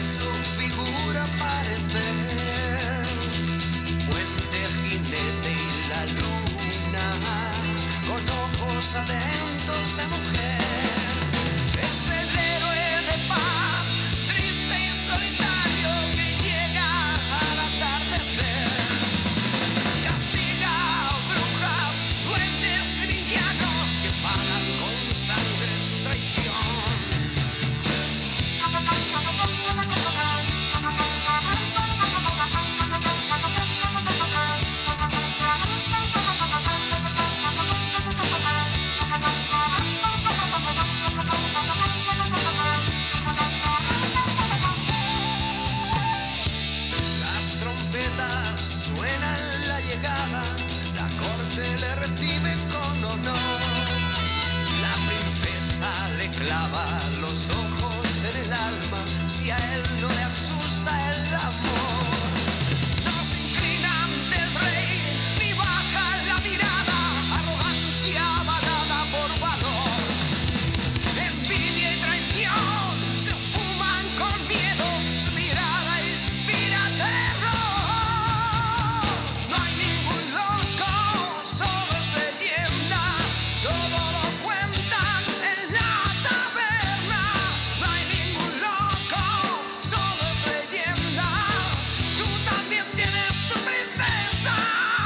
su figura parecer puente, jinete y la luna, con ojos atentos de mujer. Es el héroe de paz, triste y solitario, que llega al atardecer. Castiga a brujas, duendes y villanos que pagan con sangre su traición. Las trompetas suenan la llegada, la corte le recibe con honor. La princesa le clava los ojos en el alma, si a él no le asusta el amor. No se inclina ante el rey, ni baja la mirada, arrogancia avalada por valor. Envidia y traición se esfuman con miedo, su mirada inspira terror. No hay ningún loco, solo es leyenda, todo lo cuentan en la taberna. No hay ningún loco, solo es leyenda, tú también tienes tu princesa.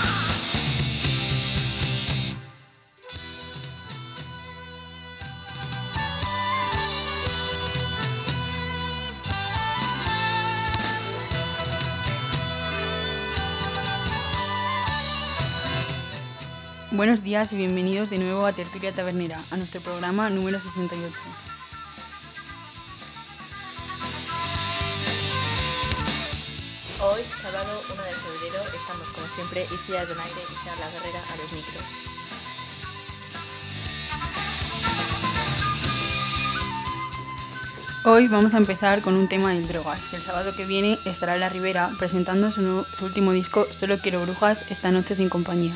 Buenos días y bienvenidos de nuevo a Tertulia Tabernera, a nuestro programa número 68. Hoy, sábado 1 de febrero, estamos como siempre Iciar Donaire y Charla Guerrera a los micros. Hoy vamos a empezar con un tema de drogas. El sábado que viene estará La Ribera presentando su último disco Solo quiero brujas, esta noche sin compañía.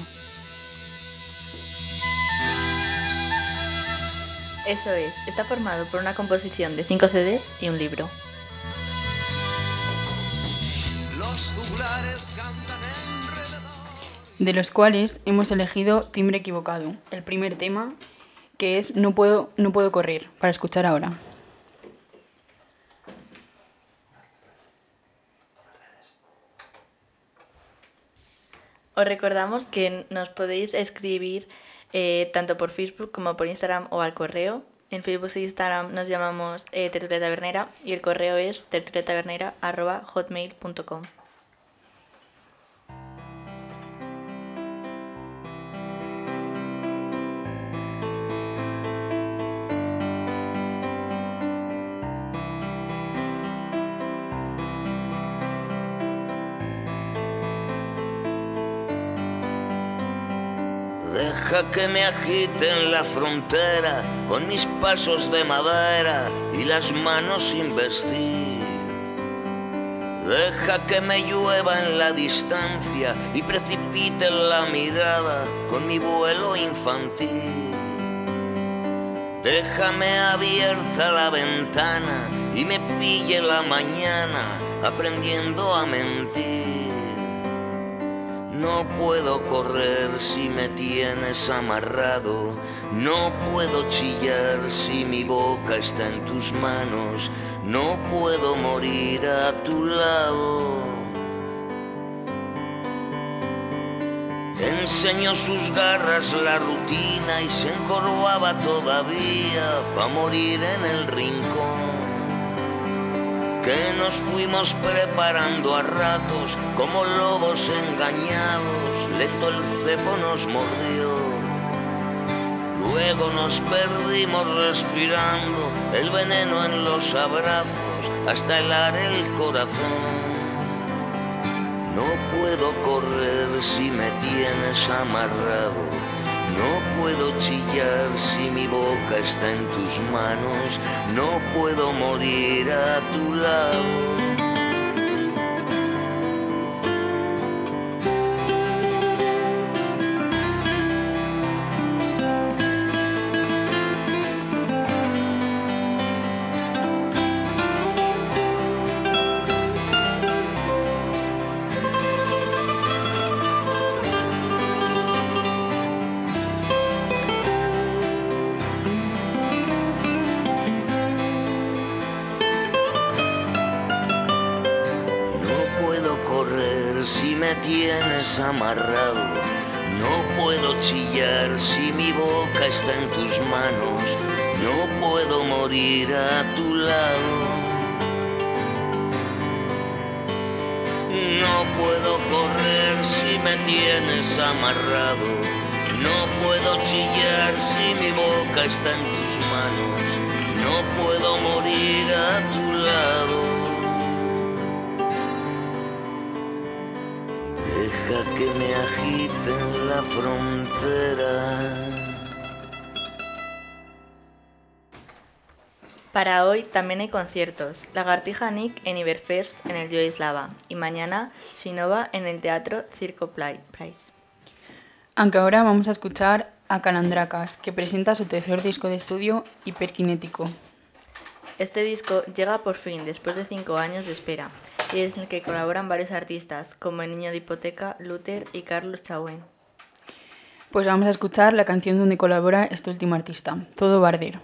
Eso es, está formado por una composición de 5 CDs y un libro. Los juglares cantan enrededor. De los cuales hemos elegido Timbre equivocado, el primer tema, que es No puedo correr, para escuchar ahora. Os recordamos que nos podéis escribir tanto por Facebook como por Instagram o al correo. En Facebook e Instagram nos llamamos Tertulia Tabernera y el correo es tertuliatabernera@hotmail.com. Deja que me agite en la frontera con mis pasos de madera y las manos sin vestir. Deja que me llueva en la distancia y precipite en la mirada con mi vuelo infantil. Déjame abierta la ventana y me pille la mañana aprendiendo a mentir. No puedo correr si me tienes amarrado, no puedo chillar si mi boca está en tus manos, no puedo morir a tu lado. Enseñó sus garras la rutina y se encorvaba todavía pa' morir en el rincón. Que nos fuimos preparando a ratos como lobos engañados, lento el cepo nos mordió. Luego nos perdimos respirando el veneno en los abrazos hasta helar el corazón. No puedo correr si me tienes amarrado, no puedo chillar si mi boca está en tus manos, no puedo morir a tu lado. tienes amarrado. No puedo chillar si mi boca está en tus manos. No puedo morir a tu lado. No puedo correr si me tienes amarrado. No puedo chillar si mi boca está en tus manos. No puedo morir a tu lado. Deja que me agite en la frontera. Para hoy también hay conciertos. Lagartija Nick en Iberfest en el Joy Slava y mañana Shinova en el Teatro Circo Price. Aunque ahora vamos a escuchar a Calandracas, que presenta su tercer disco de estudio, Hiperkinético. Este disco llega por fin después de 5 años de espera y es en el que colaboran varios artistas como El Niño de Hipoteca, Luther y Carlos Chauen. Pues vamos a escuchar la canción donde colabora este último artista, Todo va a arder.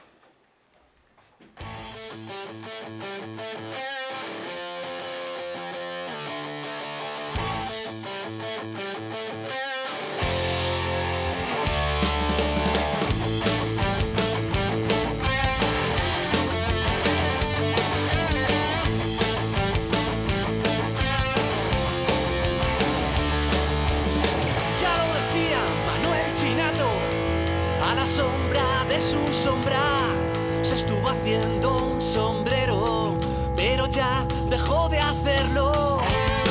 Su sombra se estuvo haciendo un sombrero, pero ya dejó de hacerlo.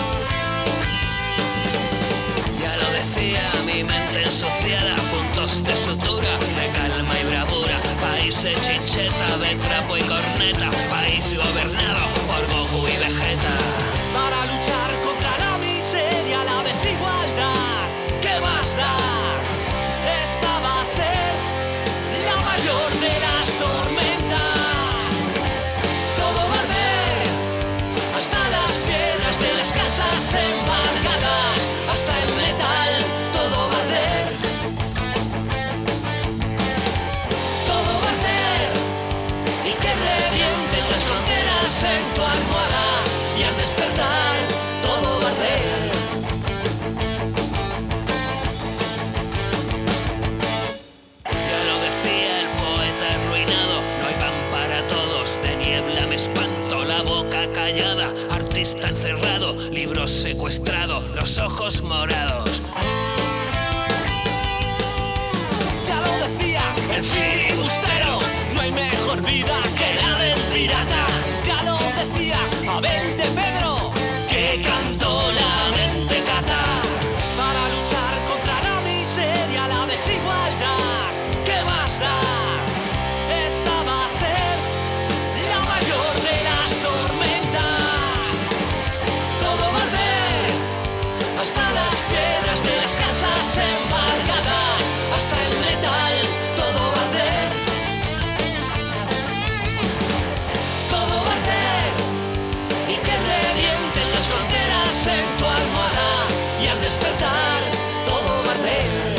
Ya lo decía mi mente ensuciada, puntos de sutura, de calma y bravura, país de chincheta, de trapo y corneta, país gobernado por Goku y Vegeta. Para luchar contra la miseria, la desigualdad, ¿qué más da? Esta va a ser la mayor de las tormentas. Todo va a arder, hasta las piedras de las casas embargadas, hasta el metal, todo va a arder. Todo va a arder, y que revienten las fronteras en tu almohada, y al despertar, todo va a arder. Espanto, la boca callada, artista encerrado, libros secuestrado, los ojos morados. Ya lo decía el filibustero, no hay mejor vida que la del pirata. Ya lo decía Abel de Pedro, que cantó la mentecata. Para luchar contra la miseria, la desigualdad, ¿qué más da? Esta va a ser la mayor de las tormentas. Todo va a arder, hasta las piedras de las casas embargadas, hasta el metal, todo va a arder. Todo va a arder, y que revienten las fronteras en tu almohada, y al despertar, todo va a arder.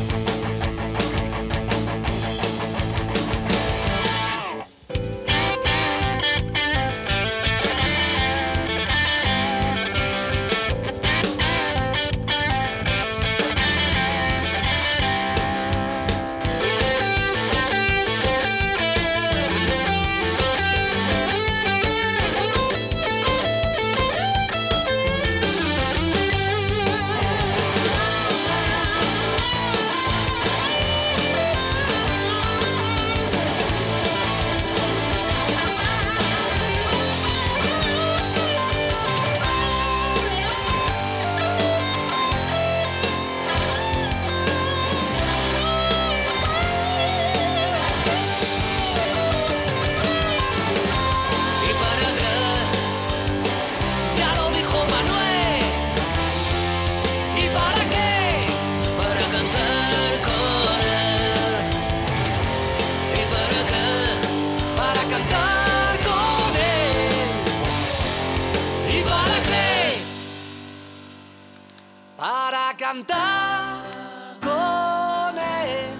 Cantar con él.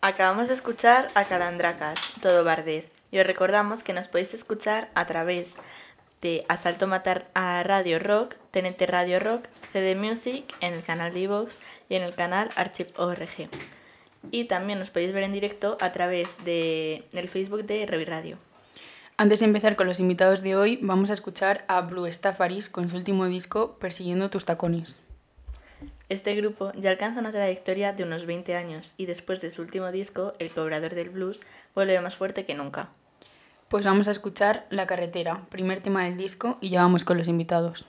Acabamos de escuchar a Calandracas, Todo Barder, y os recordamos que nos podéis escuchar a través de Asalto Matar a Radio Rock, TNT Radio Rock, CD Music, en el canal de iVoox y en el canal Archive.org. Y también nos podéis ver en directo a través del Facebook de Revi Radio. Antes de empezar con los invitados de hoy, vamos a escuchar a Blue Staffaris con su último disco, Persiguiendo tus tacones. Este grupo ya alcanza una trayectoria de unos 20 años y después de su último disco, El Cobrador del Blues, vuelve más fuerte que nunca. Pues vamos a escuchar La Carretera, primer tema del disco, y ya vamos con los invitados.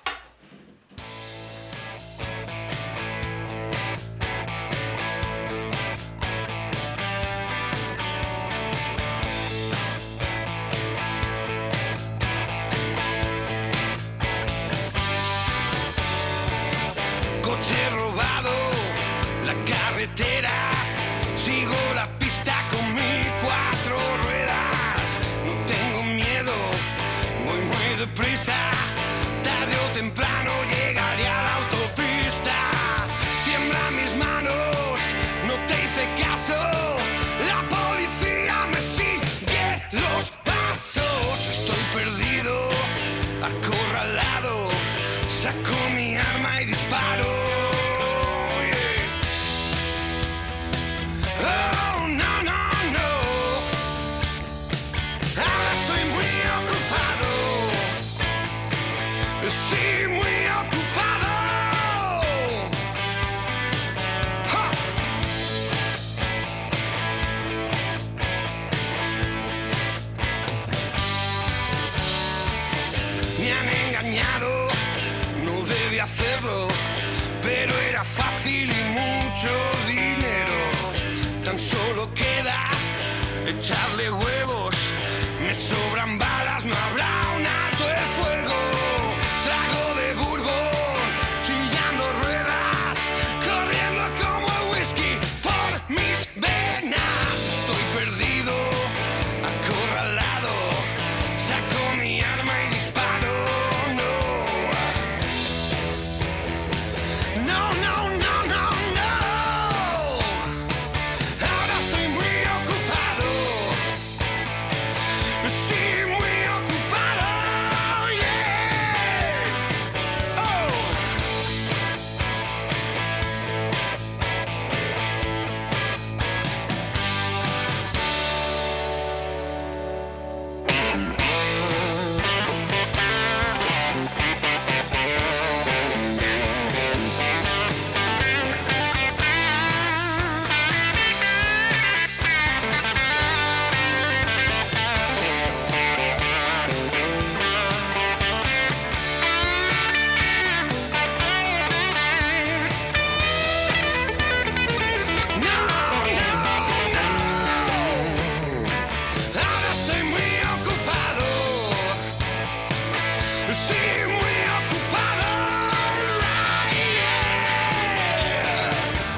Coche robado, la carretera, sigo la pista con mis 4 ruedas. No tengo miedo, voy muy deprisa, tarde o temprano llegaré a la autopista. Tiemblan mis manos, no te hice caso, la policía me sigue los pasos. Estoy perdido, acorralado, saco mi arma y disparo. Oh, no, no, no. Ahora estoy muy ocupado. Sí, muy ocupado. ¡Ja! Me han engañado, no debí hacerlo, pero era fácil y mucho dinero. Tan solo queda echarle huevos, me sobran balas, no habrá un alto el fuego. Trago de bourbon, chillando ruedas, corriendo como el whisky por mis venas. Estoy perdido, acorralado, saco mi arma y disparo. No, no, no, no, no. Ahora estoy muy ocupado. Sí, muy ocupado. Yeah. Oh. No, no, no. Ahora estoy muy ocupado. Sí, muy ocupado. Yeah.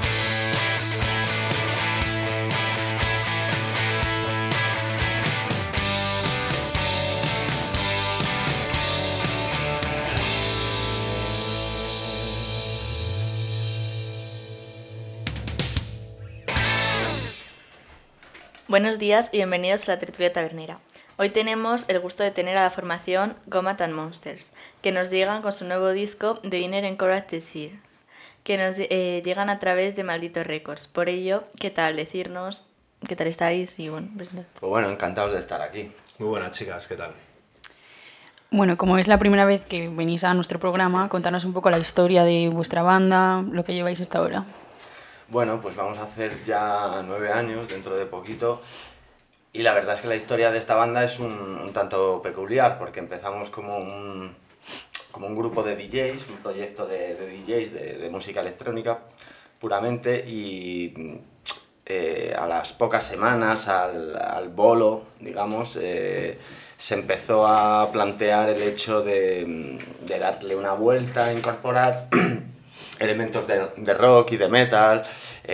Buenos días y bienvenidos a la tertulia tabernera. Hoy tenemos el gusto de tener a la formación Gomat and Monsters, que nos llegan con su nuevo disco The Inner Encourage Desire, que nos llegan a través de Maldito Records. Por ello, ¿qué tal? Decirnos qué tal estáis y bueno, presentad. Pues bueno, encantados de estar aquí. Muy buenas, chicas, ¿qué tal? Bueno, como es la primera vez que venís a nuestro programa, contanos un poco la historia de vuestra banda, lo que lleváis hasta ahora. Bueno, pues vamos a hacer ya 9 años dentro de poquito y la verdad es que la historia de esta banda es un tanto peculiar porque empezamos como un grupo de DJs, un proyecto de DJs de música electrónica puramente y a las pocas semanas, al bolo, digamos, se empezó a plantear el hecho de darle una vuelta, incorporar elementos de rock y de metal,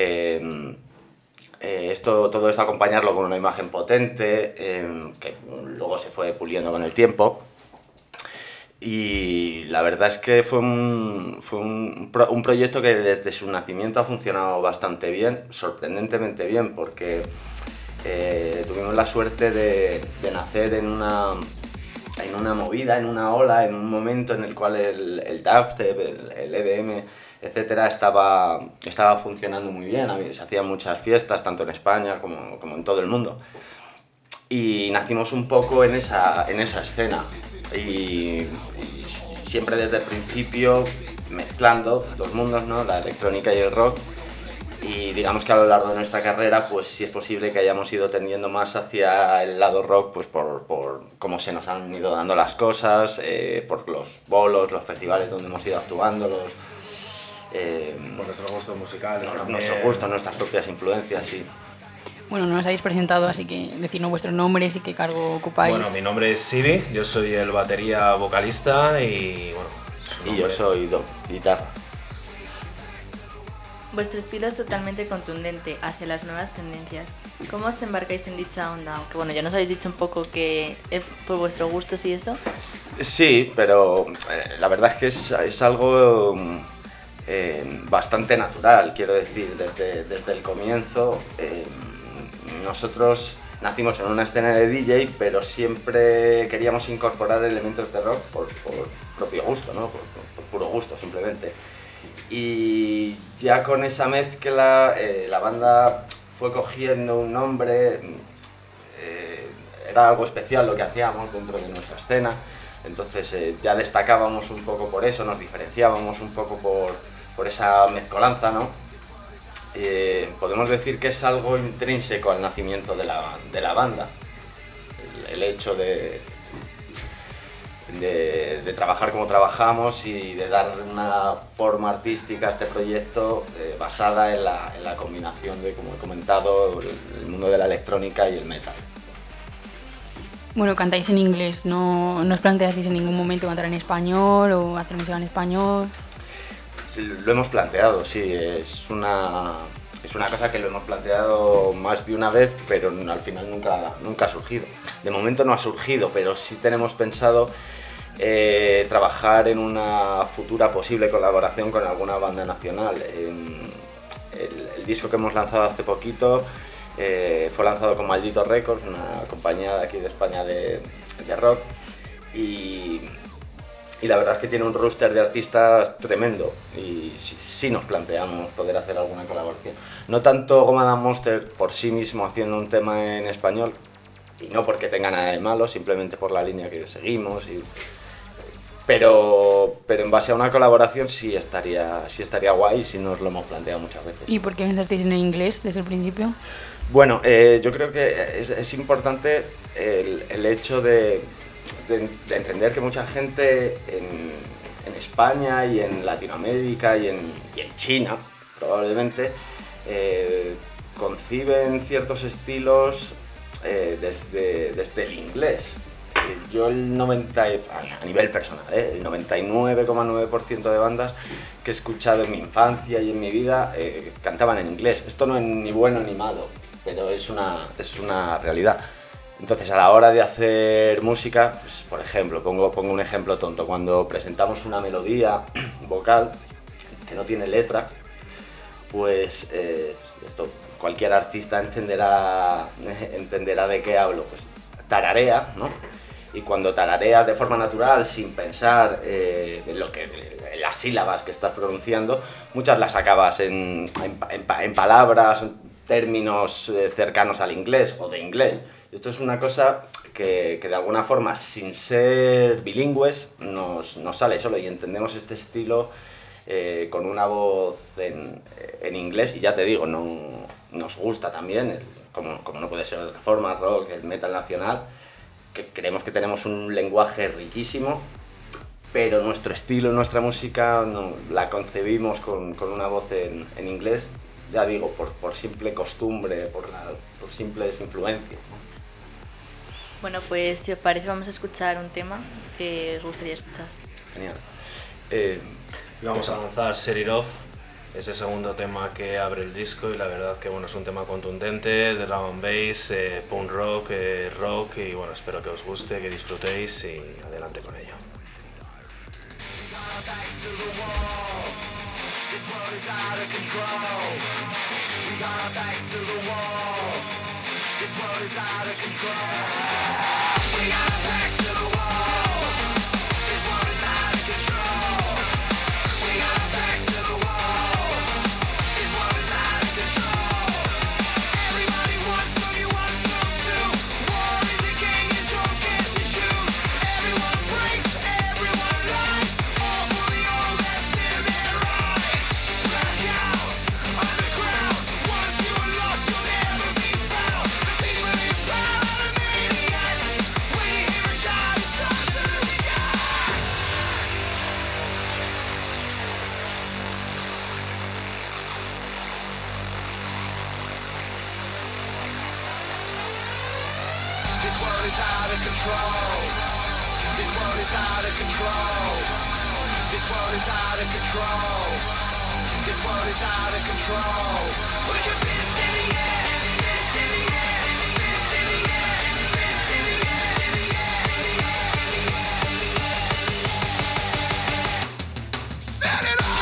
todo esto acompañarlo con una imagen potente, que luego se fue puliendo con el tiempo. Y la verdad es que fue un proyecto que desde su nacimiento ha funcionado bastante bien, sorprendentemente bien, porque tuvimos la suerte de nacer en una movida, en una ola, en un momento en el cual el dubstep, el EDM, etcétera, estaba funcionando muy bien. Se hacían muchas fiestas, tanto en España como en todo el mundo. Y nacimos un poco en esa escena. Y siempre desde el principio mezclando dos mundos, ¿no? La electrónica y el rock. Y digamos que a lo largo de nuestra carrera, pues sí es posible que hayamos ido tendiendo más hacia el lado rock, pues por cómo se nos han ido dando las cosas, por los bolos, los festivales donde hemos ido actuando, por nuestros gustos musicales también. Nuestros gustos, nuestras propias influencias, sí. Bueno, no os habéis presentado, así que decidnos vuestros nombres y qué cargo ocupáis. Bueno, mi nombre es Siri, yo soy el batería vocalista y bueno... Y yo soy guitarra. Vuestro estilo es totalmente contundente hacia las nuevas tendencias. ¿Cómo os embarcáis en dicha onda? Aunque bueno, ya nos habéis dicho un poco que es por vuestros gustos y eso. Sí, pero la verdad es que es algo bastante natural, quiero decir, desde el comienzo. Nosotros nacimos en una escena de DJ, pero siempre queríamos incorporar elementos de rock por propio gusto, ¿no? Por puro gusto, simplemente. Y ya con esa mezcla la banda fue cogiendo un nombre, era algo especial lo que hacíamos dentro de nuestra escena, entonces ya destacábamos un poco por eso, nos diferenciábamos un poco por esa mezcolanza, ¿no? Podemos decir que es algo intrínseco al nacimiento de la banda, el hecho de trabajar como trabajamos y de dar una forma artística a este proyecto basada en la combinación de, como he comentado, el mundo de la electrónica y el metal. Bueno, cantáis en inglés, ¿no os planteasteis en ningún momento cantar en español o hacer música en español? Sí, lo hemos planteado, sí, es una cosa que lo hemos planteado más de una vez, pero al final nunca ha surgido. De momento no ha surgido, pero sí tenemos pensado trabajar en una futura posible colaboración con alguna banda nacional. El disco que hemos lanzado hace poquito fue lanzado con Maldito Records, una compañía de aquí de España de rock, y la verdad es que tiene un roster de artistas tremendo y sí nos planteamos poder hacer alguna colaboración. No tanto Goma Da Monster por sí mismo haciendo un tema en español, y no porque tenga nada de malo, simplemente por la línea que seguimos. Pero en base a una colaboración sí estaría guay, sí nos lo hemos planteado muchas veces. ¿Y por qué pensasteis en inglés desde el principio? Bueno, yo creo que es importante el hecho de entender que mucha gente en España y en Latinoamérica y en China, probablemente, conciben ciertos estilos desde el inglés. Yo a nivel personal, el 99,9% de bandas que he escuchado en mi infancia y en mi vida cantaban en inglés. Esto no es ni bueno ni malo, pero es una realidad. Entonces, a la hora de hacer música, pues, por ejemplo, pongo un ejemplo tonto. Cuando presentamos una melodía vocal que no tiene letra, pues esto cualquier artista entenderá de qué hablo. Pues tararea, ¿no? Y cuando tarareas de forma natural, sin pensar en las sílabas que estás pronunciando, muchas las acabas en palabras, términos cercanos al inglés o de inglés. Esto es una cosa que de alguna forma, sin ser bilingües, nos sale solo y entendemos este estilo con una voz en inglés. Y ya te digo, nos gusta también, como no puede ser de otra forma, el rock, el metal nacional, que creemos que tenemos un lenguaje riquísimo, pero nuestro estilo, nuestra música la concebimos con una voz en inglés, ya digo, por simple costumbre, por simples influencias, ¿no? Bueno, pues si os parece vamos a escuchar un tema que os gustaría escuchar. Genial. Y vamos a lanzar Set It Off, ese segundo tema que abre el disco, y la verdad que bueno, es un tema contundente, de drum and bass, punk rock, rock, y bueno, espero que os guste, que disfrutéis y adelante con ello. to the wall. This world is out of control. We got our backs to the wall. This world is out of control. We got our backs to the wall. This world is out of control. We got our backs to the wall. This world is out of control. Everybody wants some, you want some too. War is a gang and don't get to choose. Everyone breaks, everyone lies. All for the old that's in their eyes. Blackouts, underground. Once you are lost, you'll never be found. The people in power are the maniacs. When you hear a shot, it's time to lose shots. This world is out of control. This world is out of control. This world is out of control. This world is out of control. Put your fist in the air, fist in the air, fist in the air, fist in the air, in the air, in the air, in the air, in the air. Set it off!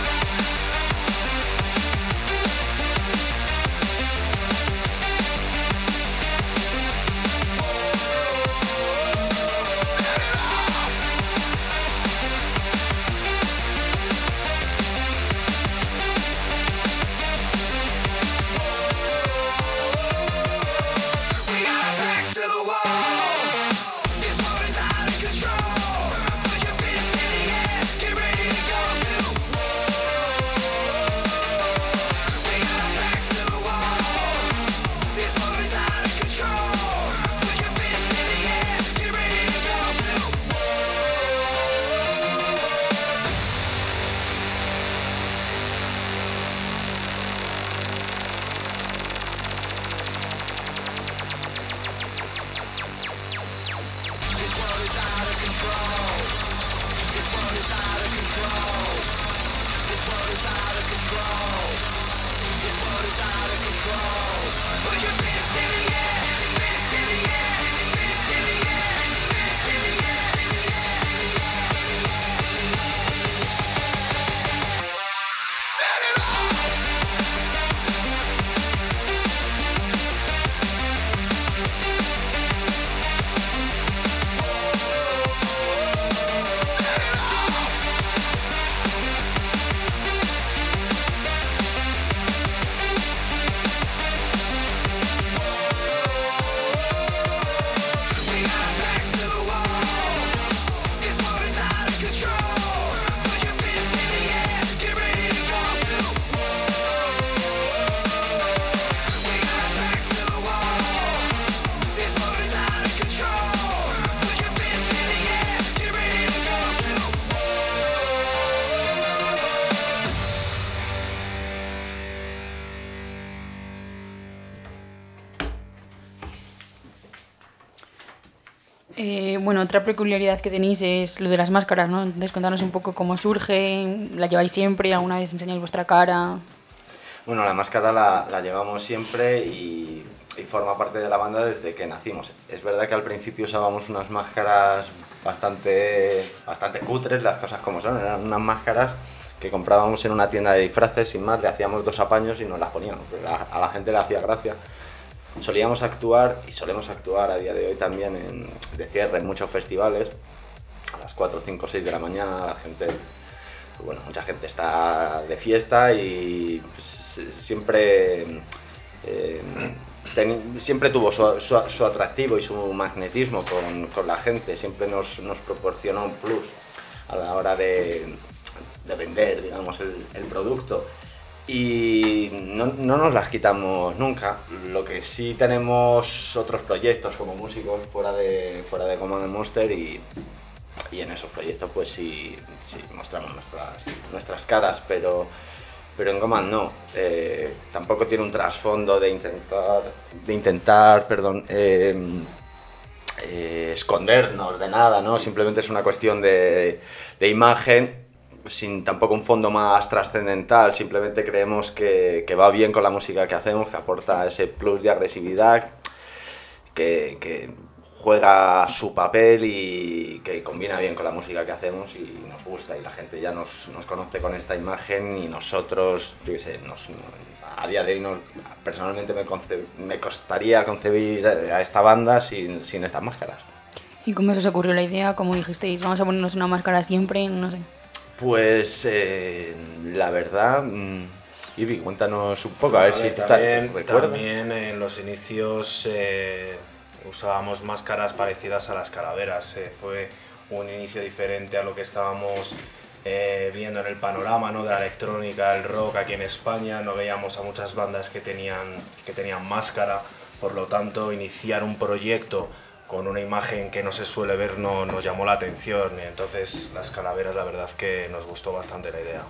We got our backs to the wall. This world is out of control. Put your fists in the air, get ready to go to war. We got our backs to the wall. This world is out of control. Put your fists in the air, get ready to go to Put your fist in the air, fist in the air, fist in the air, fist in the air, in the air, in the air, in the air. Set it off! We got our backs to the wall. This world is out of control. Put your fists in the air, get ready to go to war. We got our backs to the wall. This world is out of control. Put your fists in the air, get ready to go to Bueno, otra peculiaridad que tenéis es lo de las máscaras, ¿no? Entonces, contanos un poco cómo surge, ¿la lleváis siempre? ¿Alguna vez enseñáis vuestra cara? Bueno, la máscara la llevamos siempre y forma parte de la banda desde que nacimos. Es verdad que al principio usábamos unas máscaras bastante cutres, las cosas como son, eran unas máscaras que comprábamos en una tienda de disfraces, sin más, le hacíamos 2 apaños y nos las poníamos, pero a la gente le hacía gracia. Solíamos actuar y solemos actuar a día de hoy también de cierre en muchos festivales, a las 4, 5, 6 de la mañana, la gente, bueno, mucha gente está de fiesta y pues, siempre tuvo su atractivo y su magnetismo con la gente, siempre nos proporcionó un plus a la hora de vender, digamos, el producto. Y no nos las quitamos nunca. Lo que sí tenemos otros proyectos como músicos fuera de Command & Monster y en esos proyectos pues sí mostramos nuestras caras, pero en Command no. Tampoco tiene un trasfondo de intentar escondernos de nada, ¿no? Simplemente es una cuestión de imagen, sin tampoco un fondo más trascendental. Simplemente creemos que va bien con la música que hacemos, que aporta ese plus de agresividad, que juega su papel y que combina bien con la música que hacemos y nos gusta, y la gente ya nos conoce con esta imagen, y nosotros, yo qué sé, a día de hoy personalmente me costaría concebir a esta banda sin estas máscaras. ¿Y cómo se os ocurrió la idea? ¿Cómo dijisteis, vamos a ponernos una máscara siempre? No sé. Pues la verdad, Ibi, cuéntanos un poco, a ver si también, te recuerdas. También en los inicios usábamos máscaras parecidas a las calaveras. Fue un inicio diferente a lo que estábamos viendo en el panorama, ¿no?, de la electrónica, el rock aquí en España. No veíamos a muchas bandas que tenían máscara, por lo tanto iniciar un proyecto con una imagen que no se suele ver nos llamó la atención, y entonces las calaveras, la verdad que nos gustó bastante la idea.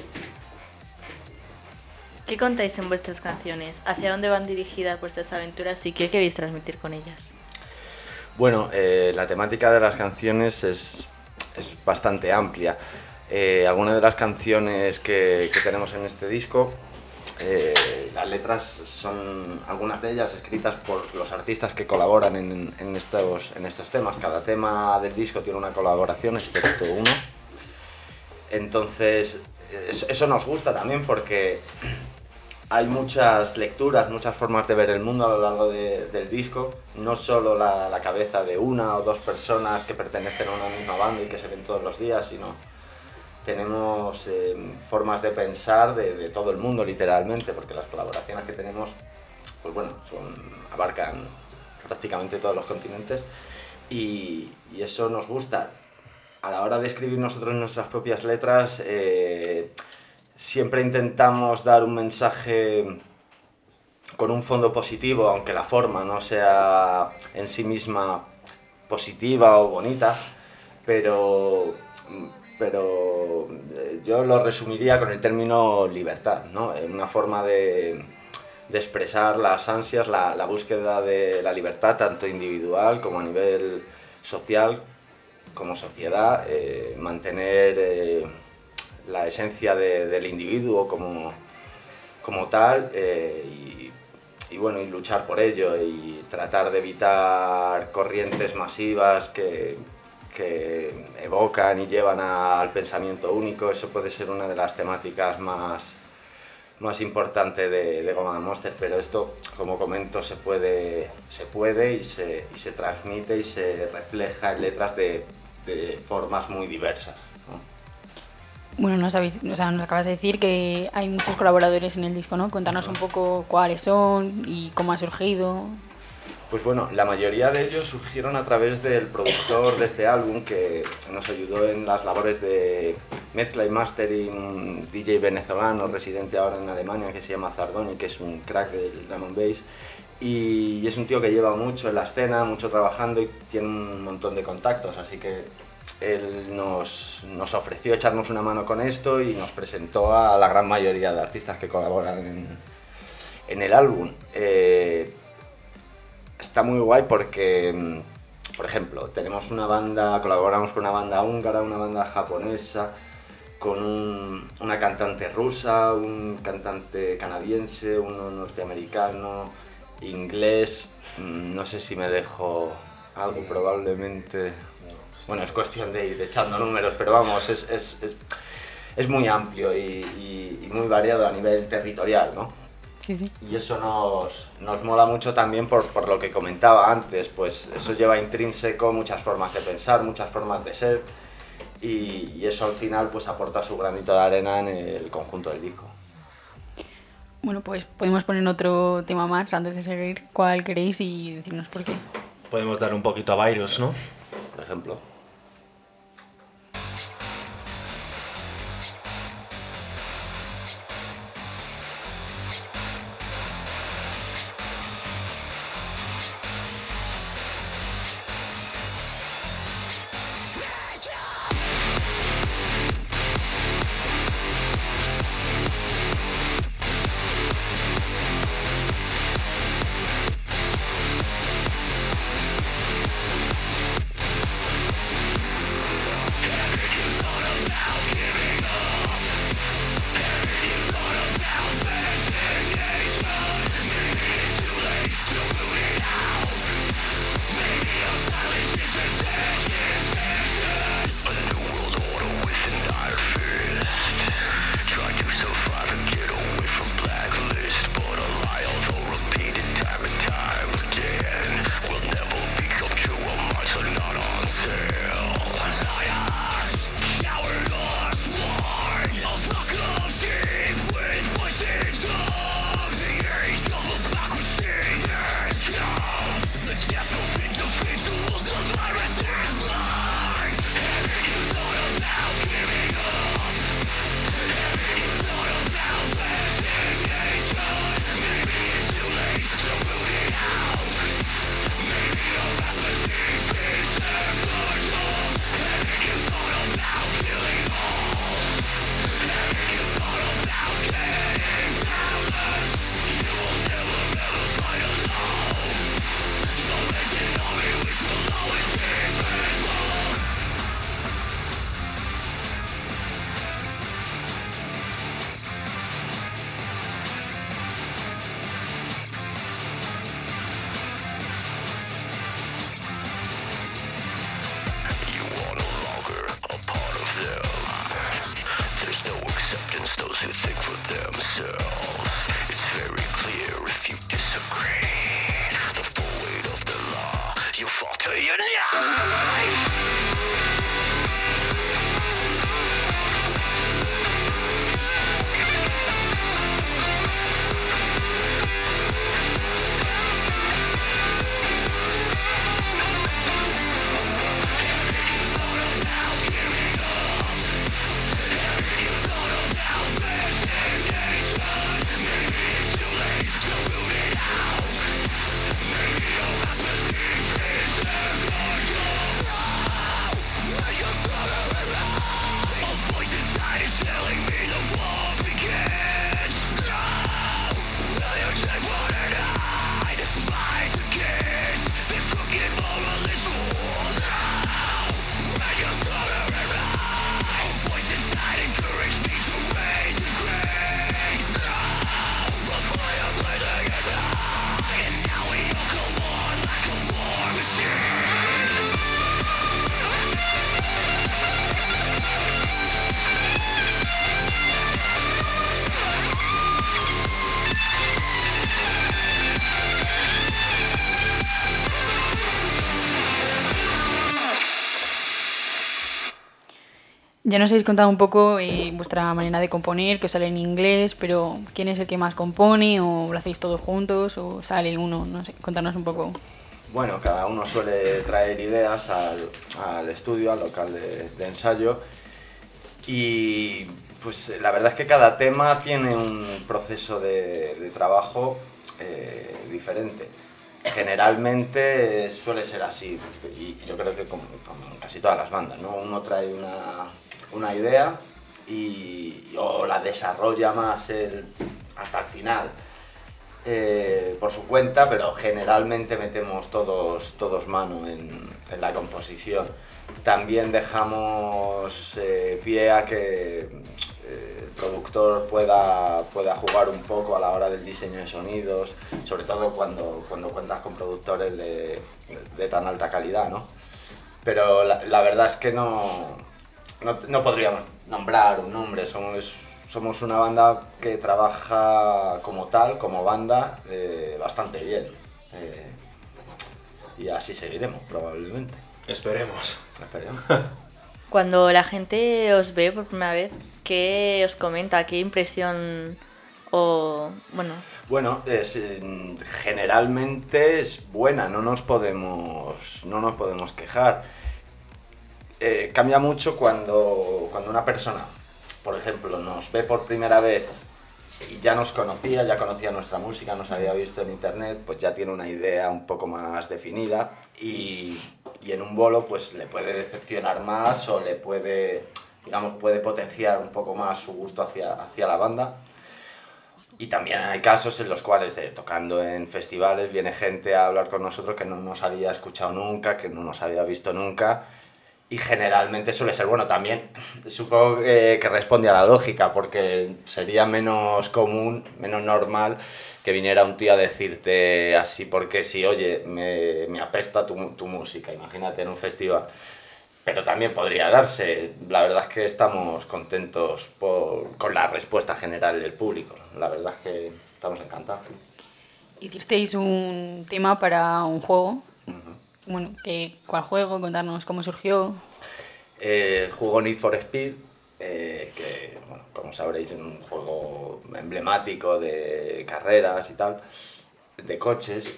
¿Qué contáis en vuestras canciones? ¿Hacia dónde van dirigidas vuestras aventuras y qué queréis transmitir con ellas? Bueno, la temática de las canciones es bastante amplia. Algunas de las canciones que tenemos en este disco, las letras son algunas de ellas escritas por los artistas que colaboran en estos temas. Cada tema del disco tiene una colaboración, excepto uno. Entonces, eso nos gusta también porque hay muchas lecturas, muchas formas de ver el mundo a lo largo del disco. No solo la cabeza de una o dos personas que pertenecen a una misma banda y que se ven todos los días, sino tenemos formas de pensar de todo el mundo, literalmente, porque las colaboraciones que tenemos, pues bueno, abarcan prácticamente todos los continentes, y eso nos gusta. A la hora de escribir nosotros nuestras propias letras, siempre intentamos dar un mensaje con un fondo positivo, aunque la forma no sea en sí misma positiva o bonita, pero yo lo resumiría con el término libertad, ¿no? Una forma de expresar las ansias, la búsqueda de la libertad, tanto individual como a nivel social, como sociedad, mantener la esencia del individuo como tal, y bueno, y luchar por ello, y tratar de evitar corrientes masivas que evocan y llevan al pensamiento único. Eso puede ser una de las temáticas más importantes de Goma Monster, pero esto, como comento, se puede y se transmite y se refleja en letras de formas muy diversas, ¿no? Bueno, nos acabas de decir que hay muchos colaboradores en el disco, ¿no? Cuéntanos un poco cuáles son y cómo ha surgido. Pues bueno, la mayoría de ellos surgieron a través del productor de este álbum, que nos ayudó en las labores de mezcla y mastering, un DJ venezolano residente ahora en Alemania que se llama Zardoni, que es un crack del drum and bass, y es un tío que lleva mucho en la escena, mucho trabajando, y tiene un montón de contactos, así que él nos ofreció echarnos una mano con esto y nos presentó a la gran mayoría de artistas que colaboran en el álbum. Está muy guay porque, por ejemplo, colaboramos con una banda húngara, una banda japonesa, con una cantante rusa, un cantante canadiense, uno norteamericano, inglés, no sé si me dejo algo, probablemente. Bueno, es cuestión de ir echando números, pero vamos, es muy amplio y muy variado a nivel territorial, ¿no? Sí, sí. Y eso nos mola mucho también por lo que comentaba antes, pues eso lleva intrínseco muchas formas de pensar, muchas formas de ser, y eso al final pues aporta su granito de arena en el conjunto del disco. Bueno, pues podemos poner otro tema más antes de seguir. ¿Cuál queréis y decirnos por qué? Podemos dar un poquito a Virus, ¿no? Por ejemplo. Ya nos habéis contado un poco vuestra manera de componer, que os sale en inglés, pero ¿quién es el que más compone? ¿O lo hacéis todos juntos? ¿O sale uno? No sé, contarnos un poco. Bueno, cada uno suele traer ideas al estudio, al local de ensayo, y pues la verdad es que cada tema tiene un proceso de trabajo diferente. Generalmente suele ser así, y yo creo que como casi todas las bandas, ¿no? Uno trae una idea o la desarrolla más hasta el final por su cuenta, pero generalmente metemos todos mano en la composición. También dejamos pie a que el productor pueda jugar un poco a la hora del diseño de sonidos, sobre todo cuando cuentas con productores de tan alta calidad, ¿no? Pero la verdad es que no podríamos nombrar un nombre, somos una banda que trabaja como tal, como banda, bastante bien. Y así seguiremos, probablemente. Esperemos. Cuando la gente os ve por primera vez, ¿qué os comenta? ¿Qué impresión o bueno? Bueno, generalmente es buena, no nos podemos quejar. Cambia mucho cuando una persona, por ejemplo, nos ve por primera vez y ya nos conocía, ya conocía nuestra música, nos había visto en internet, pues ya tiene una idea un poco más definida y en un bolo pues le puede decepcionar más o le puede potenciar un poco más su gusto hacia la banda. Y también hay casos en los cuales, tocando en festivales, viene gente a hablar con nosotros que no nos había escuchado nunca, que no nos había visto nunca. Y generalmente suele ser bueno también. Supongo que responde a la lógica, porque sería menos común, menos normal que viniera un tío a decirte así porque sí, oye, me apesta tu música, imagínate en un festival. Pero también podría darse. La verdad es que estamos contentos con la respuesta general del público. La verdad es que estamos encantados. Hicisteis un tema para un juego. Uh-huh. Bueno, ¿cuál juego? Contarnos cómo surgió. El juego Need for Speed, que, bueno, como sabréis, es un juego emblemático de carreras y tal, de coches,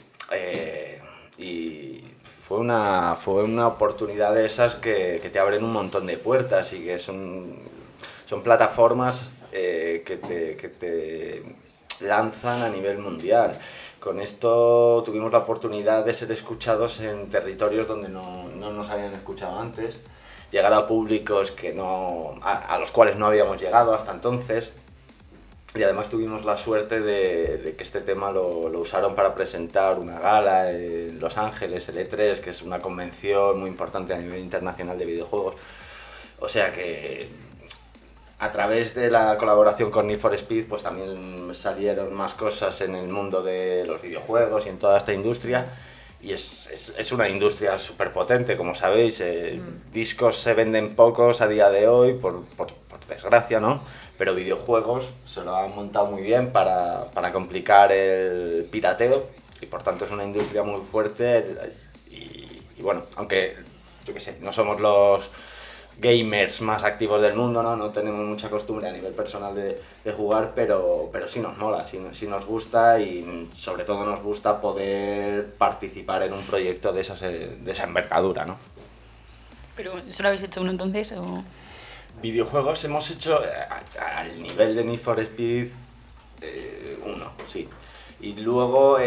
y fue una oportunidad de esas que te abren un montón de puertas y que son plataformas que te lanzan a nivel mundial. Con esto tuvimos la oportunidad de ser escuchados en territorios donde no nos habían escuchado antes, llegar a públicos a los cuales no habíamos llegado hasta entonces, y además tuvimos la suerte de que este tema lo usaron para presentar una gala en Los Ángeles, el E3, que es una convención muy importante a nivel internacional de videojuegos. O sea que a través de la colaboración con Need for Speed, pues también salieron más cosas en el mundo de los videojuegos y en toda esta industria. Y es una industria súper potente, como sabéis. Discos se venden pocos a día de hoy, por desgracia, ¿no? Pero videojuegos se lo han montado muy bien para complicar el pirateo. Y por tanto es una industria muy fuerte y bueno, aunque, yo qué sé, no somos los gamers más activos del mundo, no tenemos mucha costumbre a nivel personal de jugar, pero sí nos mola, sí nos gusta y sobre todo nos gusta poder participar en un proyecto de esa envergadura, ¿no? ¿Pero solo habéis hecho uno entonces o...? Videojuegos hemos hecho al nivel de Need for Speed uno, sí. Y luego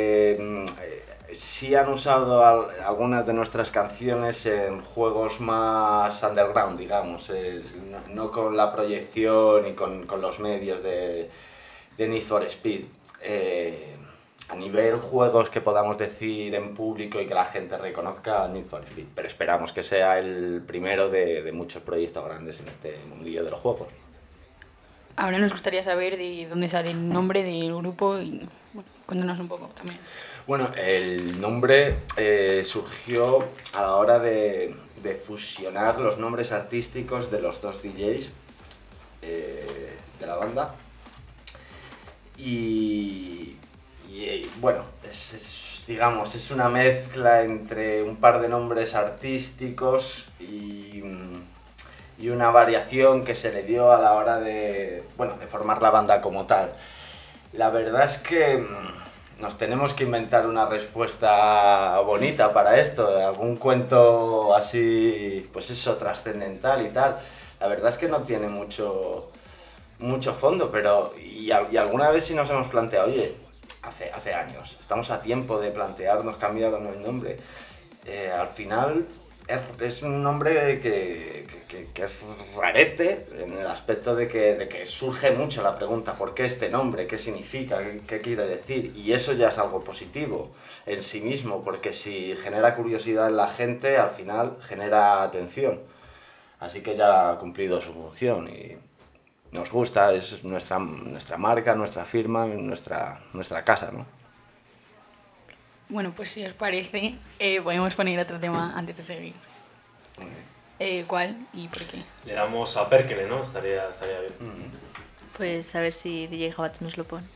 sí han usado algunas de nuestras canciones en juegos más underground, digamos, no con la proyección y con los medios de Need for Speed. A nivel juegos que podamos decir en público y que la gente reconozca, Need for Speed, pero esperamos que sea el primero de muchos proyectos grandes en este mundillo de los juegos. Ahora nos gustaría saber de dónde sale el nombre del grupo y bueno, cuéntanos un poco también. Bueno, el nombre surgió a la hora de fusionar los nombres artísticos de los dos DJs de la banda y bueno, digamos, es una mezcla entre un par de nombres artísticos y una variación que se le dio a la hora de formar la banda como tal. La verdad es que nos tenemos que inventar una respuesta bonita para esto, algún cuento así, pues eso, trascendental y tal. La verdad es que no tiene mucho fondo, pero y alguna vez sí nos hemos planteado, oye, hace años, estamos a tiempo de plantearnos cambiarnos el nombre. Al final es un nombre que es rarete en el aspecto de que surge mucho la pregunta ¿por qué este nombre? ¿Qué significa? ¿Qué quiere decir? Y eso ya es algo positivo en sí mismo, porque si genera curiosidad en la gente, al final genera atención. Así que ya ha cumplido su función y nos gusta, es nuestra marca, nuestra firma, nuestra casa, ¿no? Bueno, pues si os parece, podemos poner otro tema antes de seguir. ¿Cuál y por qué? Le damos a Perkele, ¿no? Estaría bien. Pues a ver si DJ Jabat nos lo pone.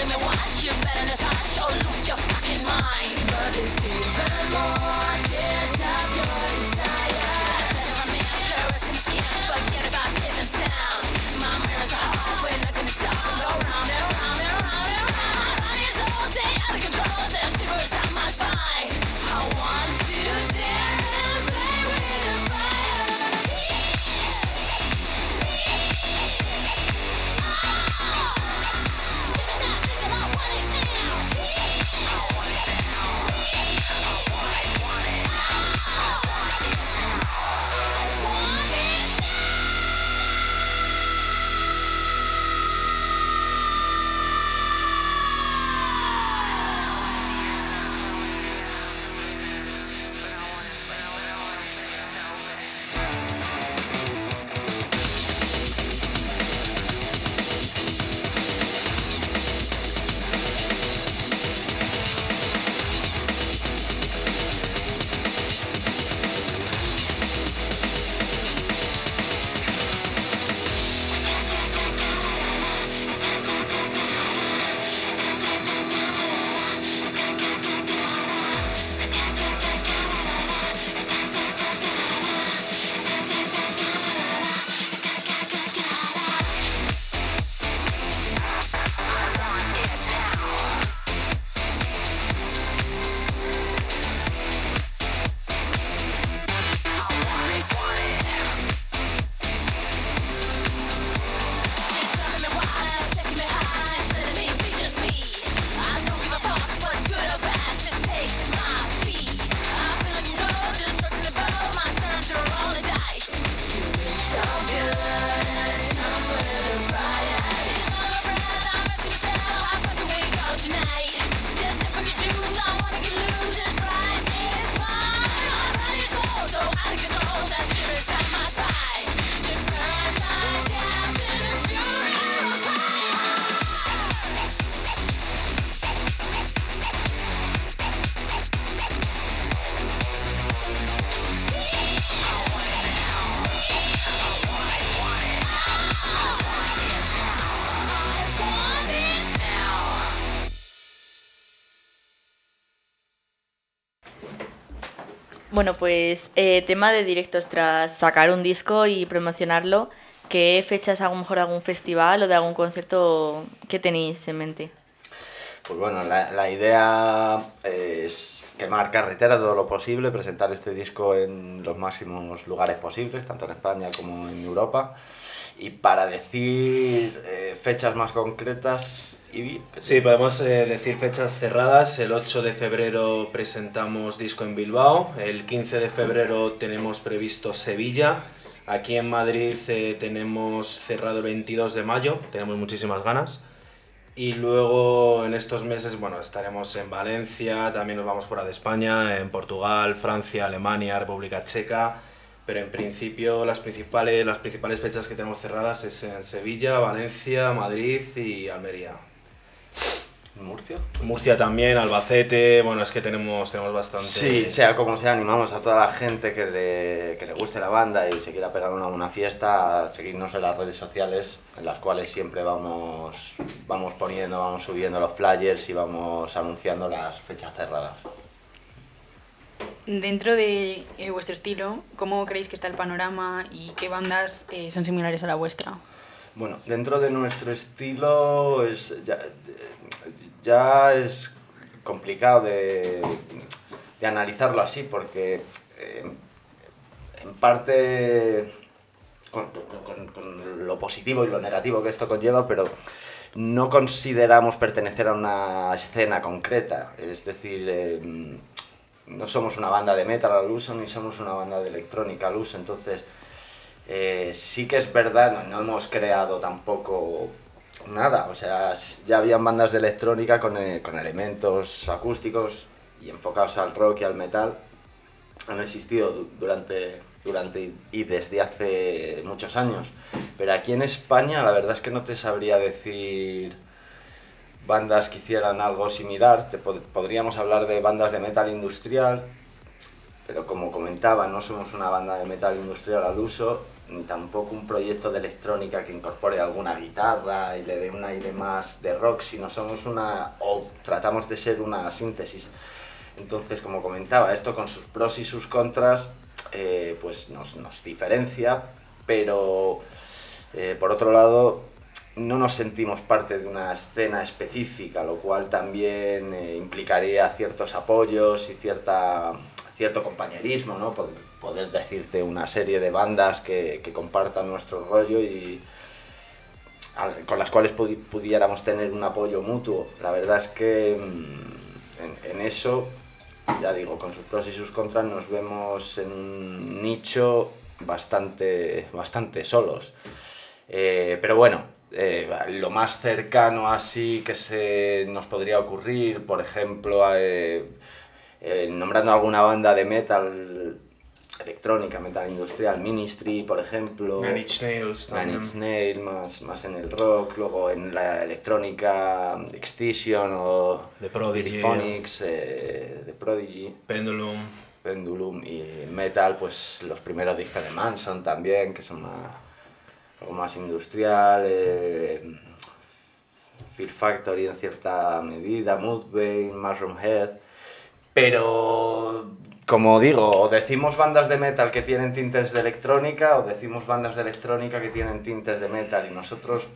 But it's even more, yes. Bueno, pues tema de directos tras sacar un disco y promocionarlo, ¿qué fechas, a lo mejor algún festival o de algún concierto que tenéis en mente? Pues bueno, la idea es quemar carretera todo lo posible, presentar este disco en los máximos lugares posibles, tanto en España como en Europa. Y para decir fechas más concretas, Ibi, Sí, podemos decir fechas cerradas. El 8 de febrero presentamos disco en Bilbao, el 15 de febrero tenemos previsto Sevilla, aquí en Madrid tenemos cerrado el 22 de mayo, tenemos muchísimas ganas. Y luego en estos meses, bueno, estaremos en Valencia, también nos vamos fuera de España, en Portugal, Francia, Alemania, República Checa, pero en principio las principales fechas que tenemos cerradas es en Sevilla, Valencia, Madrid y Almería. ¿Murcia? Murcia también, Albacete, bueno, es que tenemos bastantes... Sí, sea como sea, animamos a toda la gente que le guste la banda y se quiera pegar una fiesta a seguirnos en las redes sociales, en las cuales siempre vamos poniendo, vamos subiendo los flyers y vamos anunciando las fechas cerradas. Dentro de vuestro estilo, ¿cómo creéis que está el panorama y qué bandas son similares a la vuestra? Bueno, dentro de nuestro estilo ya es complicado de analizarlo así porque en parte con lo positivo y lo negativo que esto conlleva, pero no consideramos pertenecer a una escena concreta, es decir, no somos una banda de metal al uso ni somos una banda de electrónica al uso, entonces sí que es verdad, no hemos creado tampoco nada, o sea, ya habían bandas de electrónica con elementos acústicos y enfocados al rock y al metal, han existido durante y desde hace muchos años, pero aquí en España la verdad es que no te sabría decir bandas que hicieran algo similar, podríamos hablar de bandas de metal industrial, pero como comentaba, no somos una banda de metal industrial al uso, ni tampoco un proyecto de electrónica que incorpore alguna guitarra y le dé un aire más de rock, sino tratamos de ser una síntesis. Entonces, como comentaba, esto con sus pros y sus contras, pues nos diferencia, pero por otro lado, no nos sentimos parte de una escena específica, lo cual también implicaría ciertos apoyos y cierto compañerismo, ¿no? Poder decirte una serie de bandas que compartan nuestro rollo y con las cuales pudiéramos tener un apoyo mutuo. La verdad es que en eso, ya digo, con sus pros y sus contras nos vemos en un nicho bastante solos. Pero bueno, lo más cercano así que nos podría ocurrir, por ejemplo, nombrando alguna banda de metal electrónica, metal industrial, Ministry, por ejemplo, Nine Inch Nails también. Nine Inch Nails, más en el rock, luego en la electrónica, Extinction o The Prodigy, Phonics, The Prodigy, Pendulum y metal, pues los primeros discos de Manson también, que son algo más industrial, Fear Factory en cierta medida, Mudvayne, Mushroom Head, pero como digo, o decimos bandas de metal que tienen tintes de electrónica o decimos bandas de electrónica que tienen tintes de metal y nosotros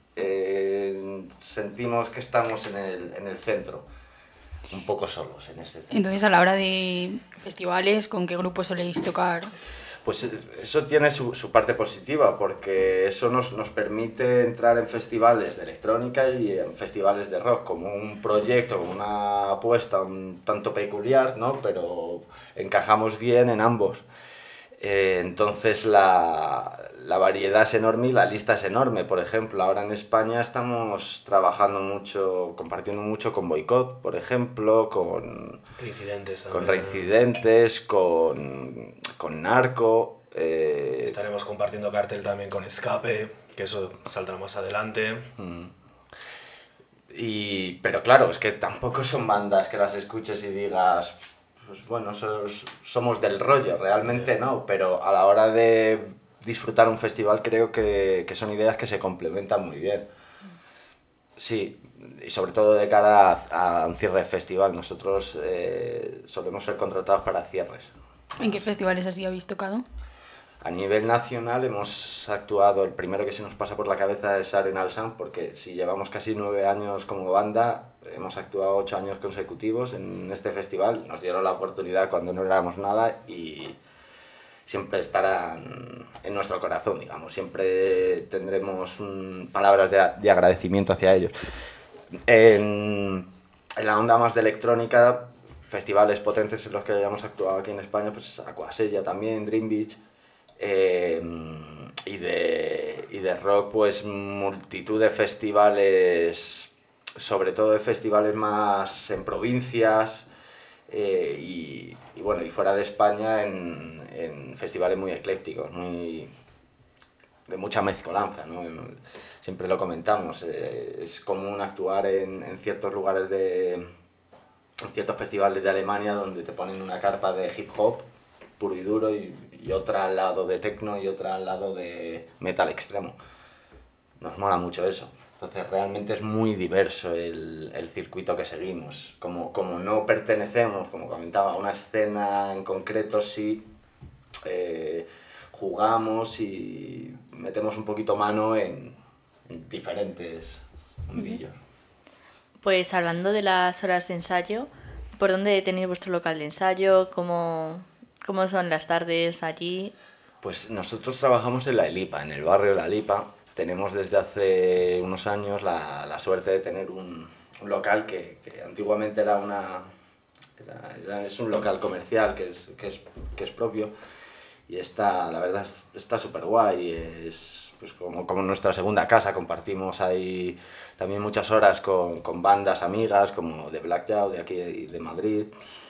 sentimos que estamos en el centro, un poco solos en ese centro. Entonces, a la hora de festivales, ¿con qué grupo soléis tocar? Pues eso tiene su parte positiva, porque eso nos permite entrar en festivales de electrónica y en festivales de rock, como un proyecto, como una apuesta un tanto peculiar, ¿no? Pero encajamos bien en ambos. Entonces la variedad es enorme y la lista es enorme. Por ejemplo, ahora en España estamos trabajando mucho, compartiendo mucho con Boicot, por ejemplo, con Reincidentes, con Narco. Estaremos compartiendo cartel también con Escape, que eso saldrá más adelante. Pero claro, es que tampoco son bandas que las escuches y digas, pues bueno, somos del rollo, realmente no, pero a la hora de disfrutar un festival creo que son ideas que se complementan muy bien. Sí, y sobre todo de cara a un cierre de festival, nosotros solemos ser contratados para cierres. ¿En qué festivales así habéis tocado? A nivel nacional hemos actuado, el primero que se nos pasa por la cabeza es Arenal Sound, porque si llevamos casi 9 años como banda, hemos actuado 8 años consecutivos en este festival, nos dieron la oportunidad cuando no éramos nada y siempre estarán en nuestro corazón, digamos, siempre tendremos palabras de agradecimiento hacia ellos. En la onda más de electrónica, festivales potentes en los que hayamos actuado aquí en España, pues Aquasella también, Dream Beach. Y de rock, pues multitud de festivales, sobre todo de festivales más en provincias y bueno, y fuera de España en festivales muy eclécticos, de mucha mezcolanza, ¿no? Siempre lo comentamos, es común actuar en ciertos lugares en ciertos festivales de Alemania donde te ponen una carpa de hip hop puro y duro y otra al lado de techno y otra al lado de metal extremo. Nos mola mucho eso. Entonces realmente es muy diverso el circuito que seguimos. Como no pertenecemos, como comentaba, a una escena en concreto, sí jugamos y metemos un poquito mano en diferentes mundillos. Pues hablando de las horas de ensayo, ¿por dónde tenéis vuestro local de ensayo? ¿Cómo son las tardes allí? Pues nosotros trabajamos en La Elipa, en el barrio de La Elipa. Tenemos desde hace unos años la suerte de tener un local que antiguamente es un local comercial que es propio y la verdad está súper guay. Es pues como nuestra segunda casa, compartimos ahí también muchas horas con bandas amigas como de Blackjaw de aquí y de Madrid.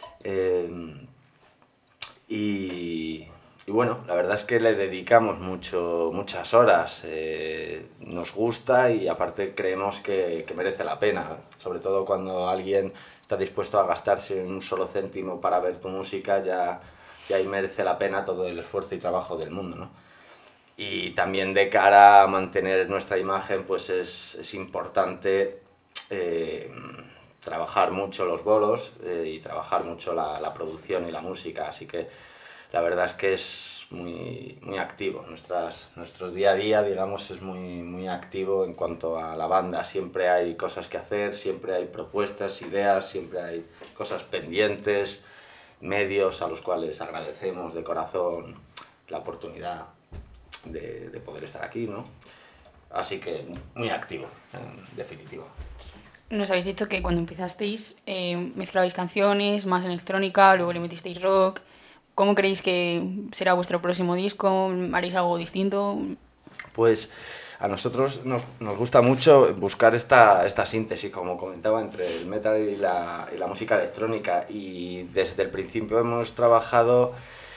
Y bueno, la verdad es que le dedicamos muchas horas, nos gusta y aparte creemos que merece la pena, sobre todo cuando alguien está dispuesto a gastarse un solo céntimo para ver tu música, ya ahí merece la pena todo el esfuerzo y trabajo del mundo, ¿no? Y también de cara a mantener nuestra imagen, pues es importante trabajar mucho los bolos y trabajar mucho la producción y la música, así que la verdad es que es muy activo. Nuestro día a día, digamos, es muy activo en cuanto a la banda. Siempre hay cosas que hacer, siempre hay propuestas, ideas, siempre hay cosas pendientes, medios a los cuales agradecemos de corazón la oportunidad de poder estar aquí, ¿no? Así que muy activo, en definitiva. Nos habéis dicho que cuando empezasteis mezclabais canciones, más electrónica, luego le metisteis rock. ¿Cómo creéis que será vuestro próximo disco? ¿Haréis algo distinto? Pues a nosotros nos gusta mucho buscar esta síntesis, como comentaba, entre el metal y la música electrónica. Y desde el principio hemos trabajado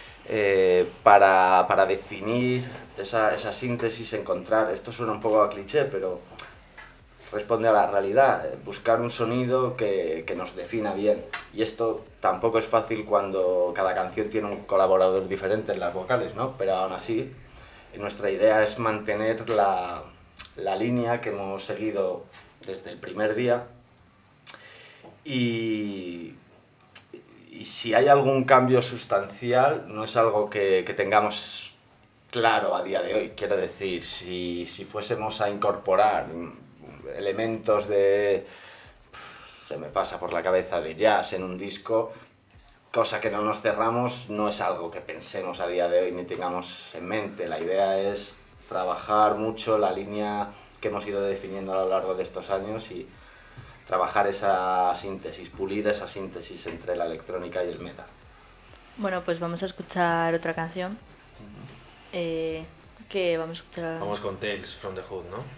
para definir esa síntesis, encontrar, esto suena un poco a cliché, pero responde a la realidad, buscar un sonido que nos defina bien. Y esto tampoco es fácil cuando cada canción tiene un colaborador diferente en las vocales, ¿no? Pero aún así, nuestra idea es mantener la línea que hemos seguido desde el primer día. Y si hay algún cambio sustancial, no es algo que tengamos claro a día de hoy. Quiero decir, si fuésemos a incorporar elementos se me pasa por la cabeza, de jazz en un disco, cosa que no nos cerramos, no es algo que pensemos a día de hoy ni tengamos en mente. La idea es trabajar mucho la línea que hemos ido definiendo a lo largo de estos años y trabajar esa síntesis, pulir esa síntesis entre la electrónica y el metal. Bueno, pues vamos a escuchar otra canción. ¿Qué vamos a escuchar? Vamos con Tales from the Hood, ¿no?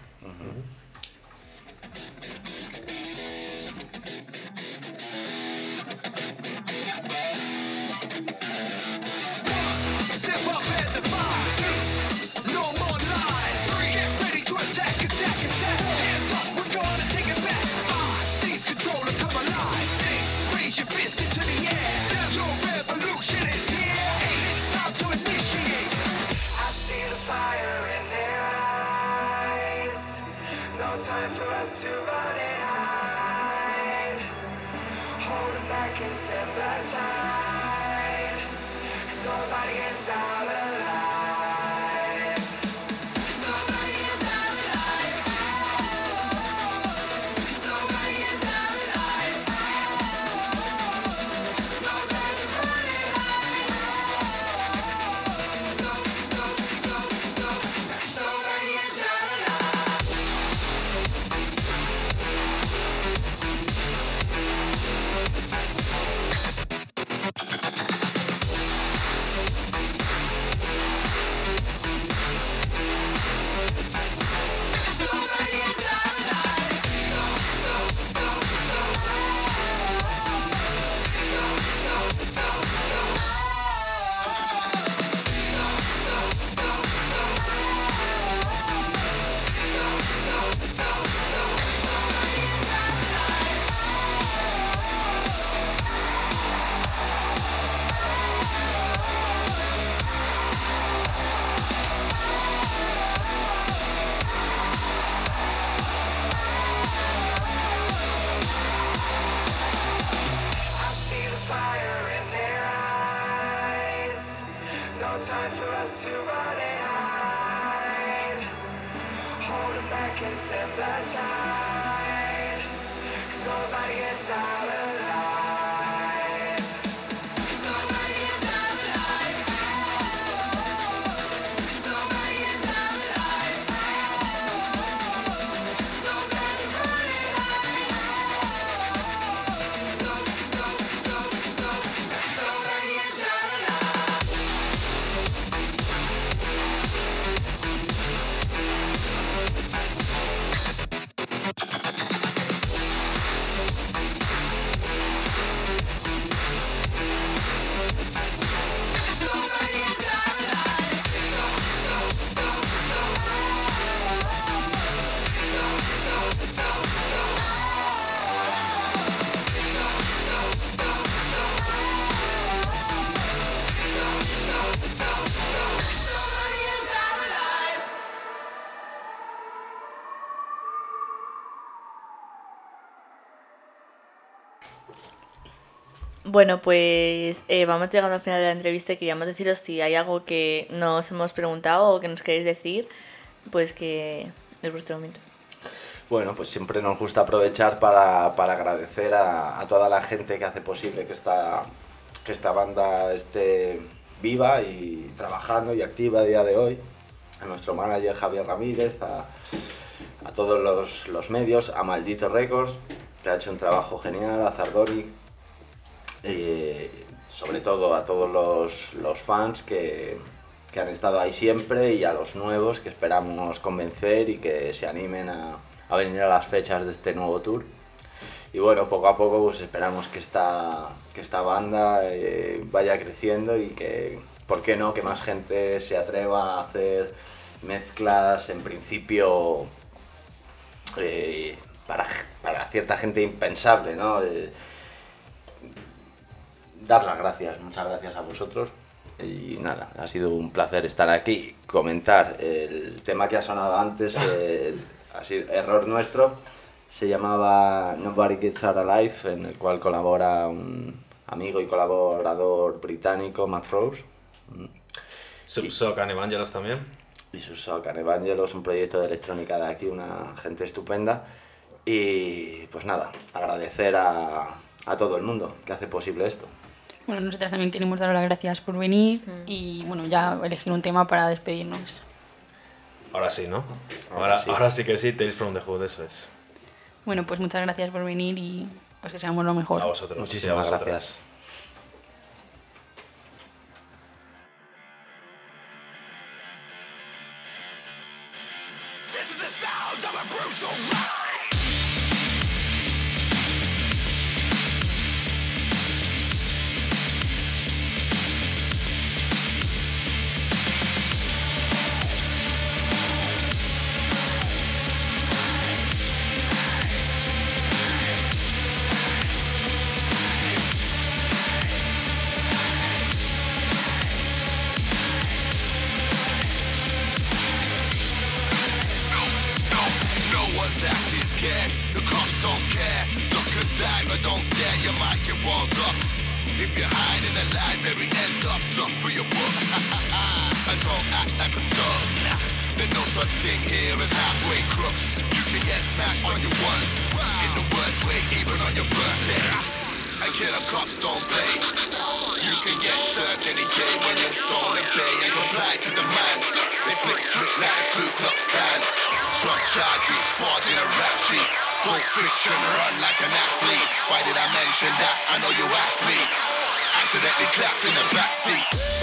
Time for us to run and hide, holding back and stand by tide. nobody gets out alive. Nobody gets out alive. Nobody gets out alive. No time to run and hide. Nobody gets out time for us to run and hide. Hold them back and stem the tide. 'Cause nobody gets out alive. 'Cause nobody gets out alive. 'Cause nobody gets out alive. No time to run and hide. Nobody gets out alive. Bueno, pues vamos llegando al final de la entrevista y queríamos deciros si hay algo que nos hemos preguntado o que nos queréis decir, pues que es vuestro momento. Bueno, pues siempre nos gusta aprovechar para agradecer a toda la gente que hace posible que esta banda esté viva y trabajando y activa a día de hoy. A nuestro manager Javier Ramírez, a todos los medios, a Maldito Records, que ha hecho un trabajo genial, a Zardonic, sobre todo a todos los fans que han estado ahí siempre y a los nuevos que esperamos convencer y que se animen a venir a las fechas de este nuevo tour. Y bueno, poco a poco pues esperamos que esta banda vaya creciendo y que, ¿por qué no?, que más gente se atreva a hacer mezclas en principio para cierta gente impensable, ¿no? Dar las gracias, muchas gracias a vosotros y nada, ha sido un placer estar aquí, comentar el tema que ha sonado antes, ha sido error nuestro, se llamaba Nobody Gets Out Alive, en el cual colabora un amigo y colaborador británico, Matt Rose. Subsock and Evangelos también. Y Subsock and Evangelos, un proyecto de electrónica de aquí, una gente estupenda. Y pues nada, agradecer a todo el mundo que hace posible esto. Bueno, nosotras también queremos dar las gracias por venir y bueno, ya elegir un tema para despedirnos. Ahora sí, ¿no? Ahora sí que sí, Tales from the Hood, eso es. Bueno, pues muchas gracias por venir y os deseamos lo mejor. A vosotros. Muchísimas sí, a vosotros. gracias. This is the sound of a brutal ride. Acting scared, the cops don't care. Duck and dive, but don't stare, you might get walled up. If you hide in the library, end up stuck for your books. And don't act like a dog. There's no such thing here as halfway crooks. You can get smashed on your ones, in the worst way, even on your birthday. And killer cops don't play. You can get served any day when you don't obey and comply to demands. They flick switch like a Ku Klux Klan. Truck charges forged in a rap sheet. Pulp Fiction run like an athlete. Why did I mention that? I know you asked me. Accidentally clapped in the backseat.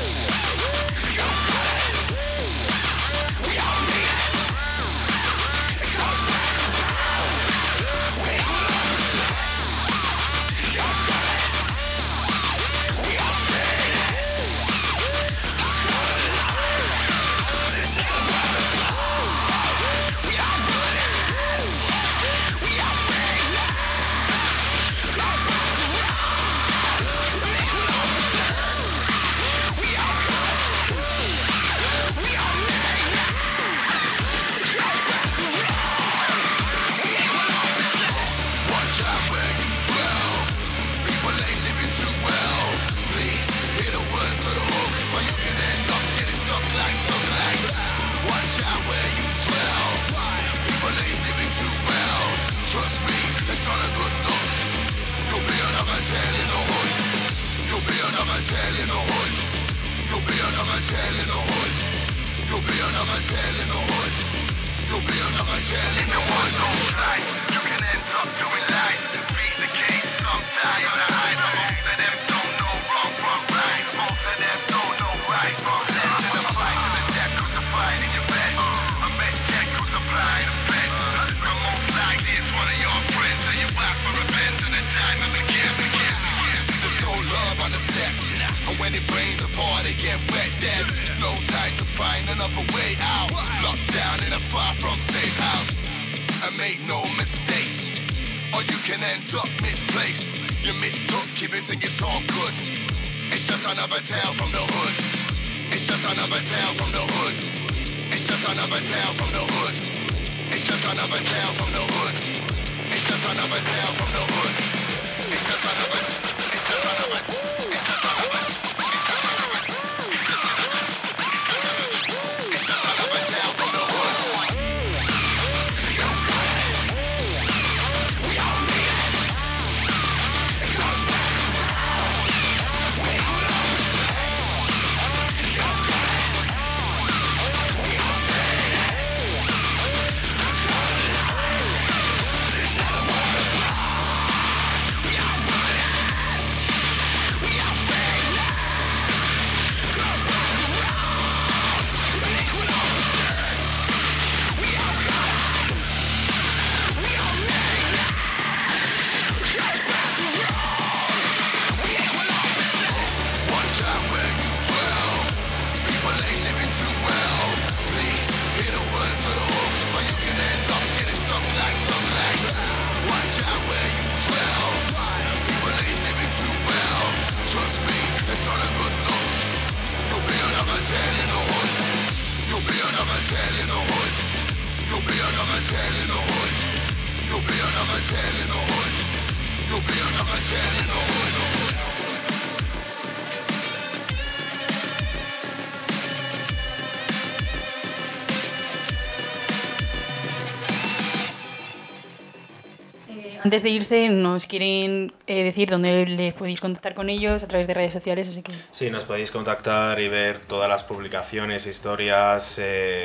Antes de irse, nos quieren decir dónde les podéis contactar con ellos a través de redes sociales, así que... Sí, nos podéis contactar y ver todas las publicaciones, historias,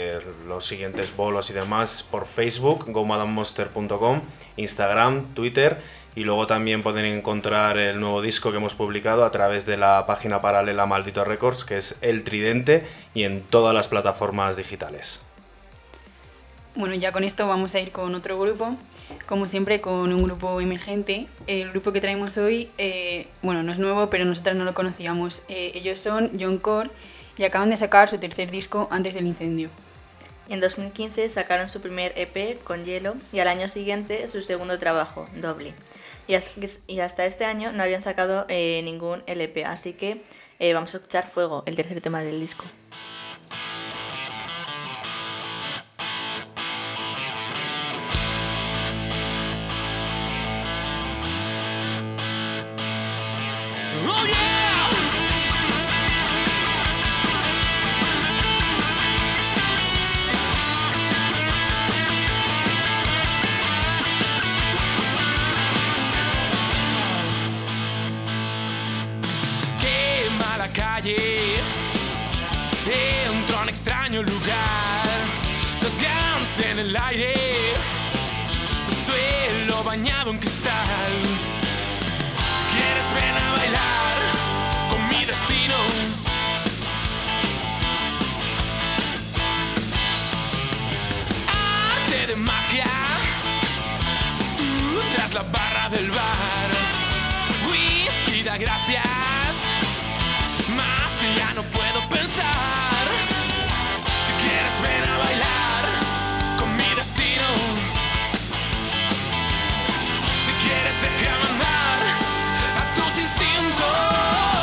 los siguientes bolos y demás por Facebook, gomadammonster.com, Instagram, Twitter, y luego también pueden encontrar el nuevo disco que hemos publicado a través de la página paralela Maldito Records, que es El Tridente, y en todas las plataformas digitales. Bueno, ya con esto vamos a ir con otro grupo, como siempre con un grupo emergente. El grupo que traemos hoy, bueno, no es nuevo, pero nosotras no lo conocíamos. Ellos son John Core y acaban de sacar su tercer disco antes del incendio. En 2015 sacaron su primer EP, Con Hielo, y al año siguiente su segundo trabajo, Doble. Y hasta este año no habían sacado ningún LP, así que vamos a escuchar Fuego, el tercer tema del disco. Oh yeah! extraño lugar, los Guns en el aire, suelo bañado en cristal. Si quieres ven a bailar con mi destino. Arte de magia, tú tras la barra del bar. Whisky da gracias, más ya no puedo pensar. Si quieres ven a bailar con mi destino. Si quieres déjame andar a tus instintos.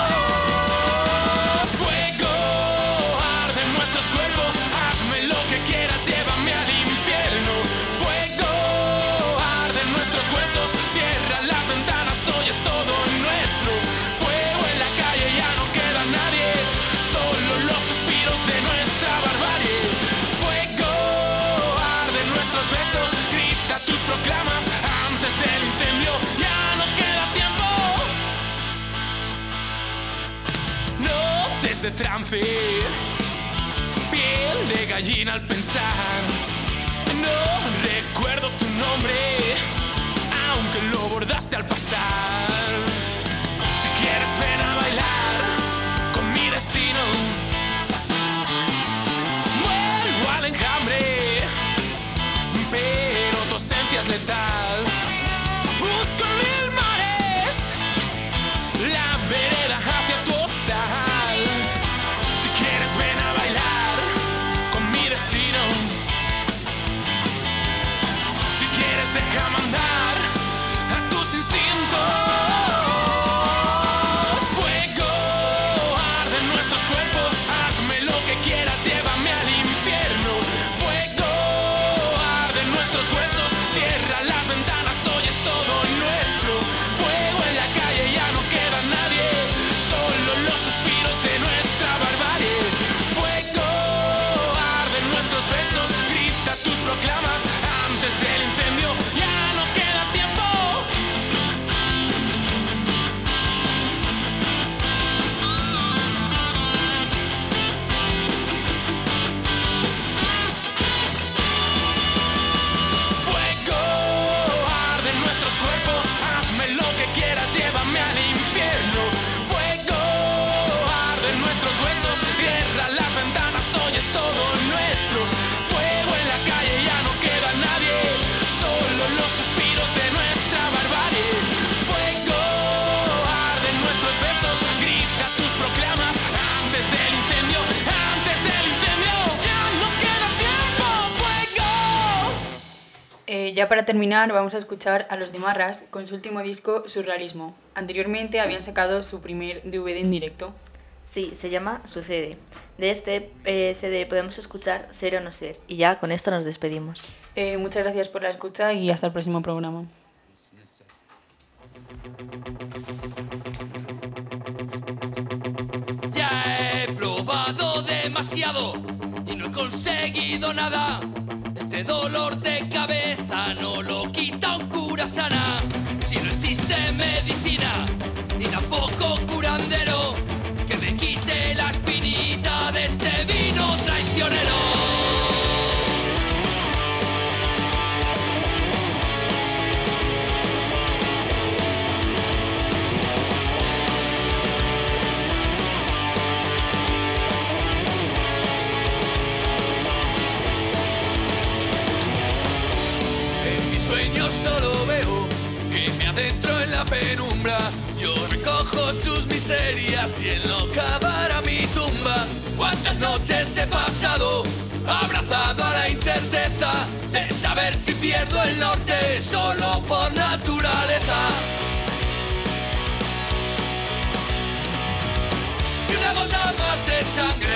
Fuego arde en nuestros cuerpos, hazme lo que quieras, llévame al infierno. Fuego arde en nuestros huesos, cierra las ventanas, hoy es todo nuestro. Fuego en la calle, ya no queda nadie, solo los suspiros de nuestra barbarie. Fuego arde en nuestros besos, grita tus proclamas antes del incendio, ya no queda tiempo. Noches de trance, piel de gallina al pensar. No recuerdo tu nombre, aunque lo bordaste al pasar. Si quieres ven a bailar con mi destino. Vuelvo al enjambre, pero tu ausencia es letal. Busco en mil mares la vereda hacia tu hostal. Si quieres ven a bailar con mi destino. Si quieres déjame andar a tus instintos. Fuego arde en nuestros cuerpos, hazme lo que quieras, llévame al infierno. Fuego arde en nuestros huesos, cierra las ventanas, hoy es todo nuestro. Fuego en la calle, ya no queda nadie, solo los suspiros de nuestra barbarie. Fuego arde en nuestros besos, grita tus proclamas antes del incendio, ya no queda tiempo. Fuego arde en nuestros cuerpos, hazme lo que quieras, llévame al infierno. Fuego arde en nuestros huesos, cierra las ventanas, hoy es todo nuestro. Fuego en la calle, ya no queda nadie, solo los suspiros de nuestra barbarie. Fuego arde en nuestros besos, grita tus proclamas antes del incendio, antes del incendio, ya no queda tiempo. Fuego. Ya para terminar vamos a escuchar a Los Dimarras con su último disco Surrealismo. Anteriormente habían sacado su primer DVD en directo. Sí, se llama Sucede. De este CD podemos escuchar Ser o no ser. Y ya con esto nos despedimos. Muchas gracias por la escucha y hasta el próximo programa. Ya he probado demasiado y no he conseguido nada. Este dolor de cabeza no lo quita un cura sana. Si no existe medicina ni tampoco curandero que me quite la espinita de este vino traicionero. En mis sueños solo veo que me adentro en la penumbra. Yo recojo sus miserias y él no cavará mi tumba. Cuántas noches he pasado abrazado a la incerteza de saber si pierdo el norte solo por naturaleza. Y una gota más de sangre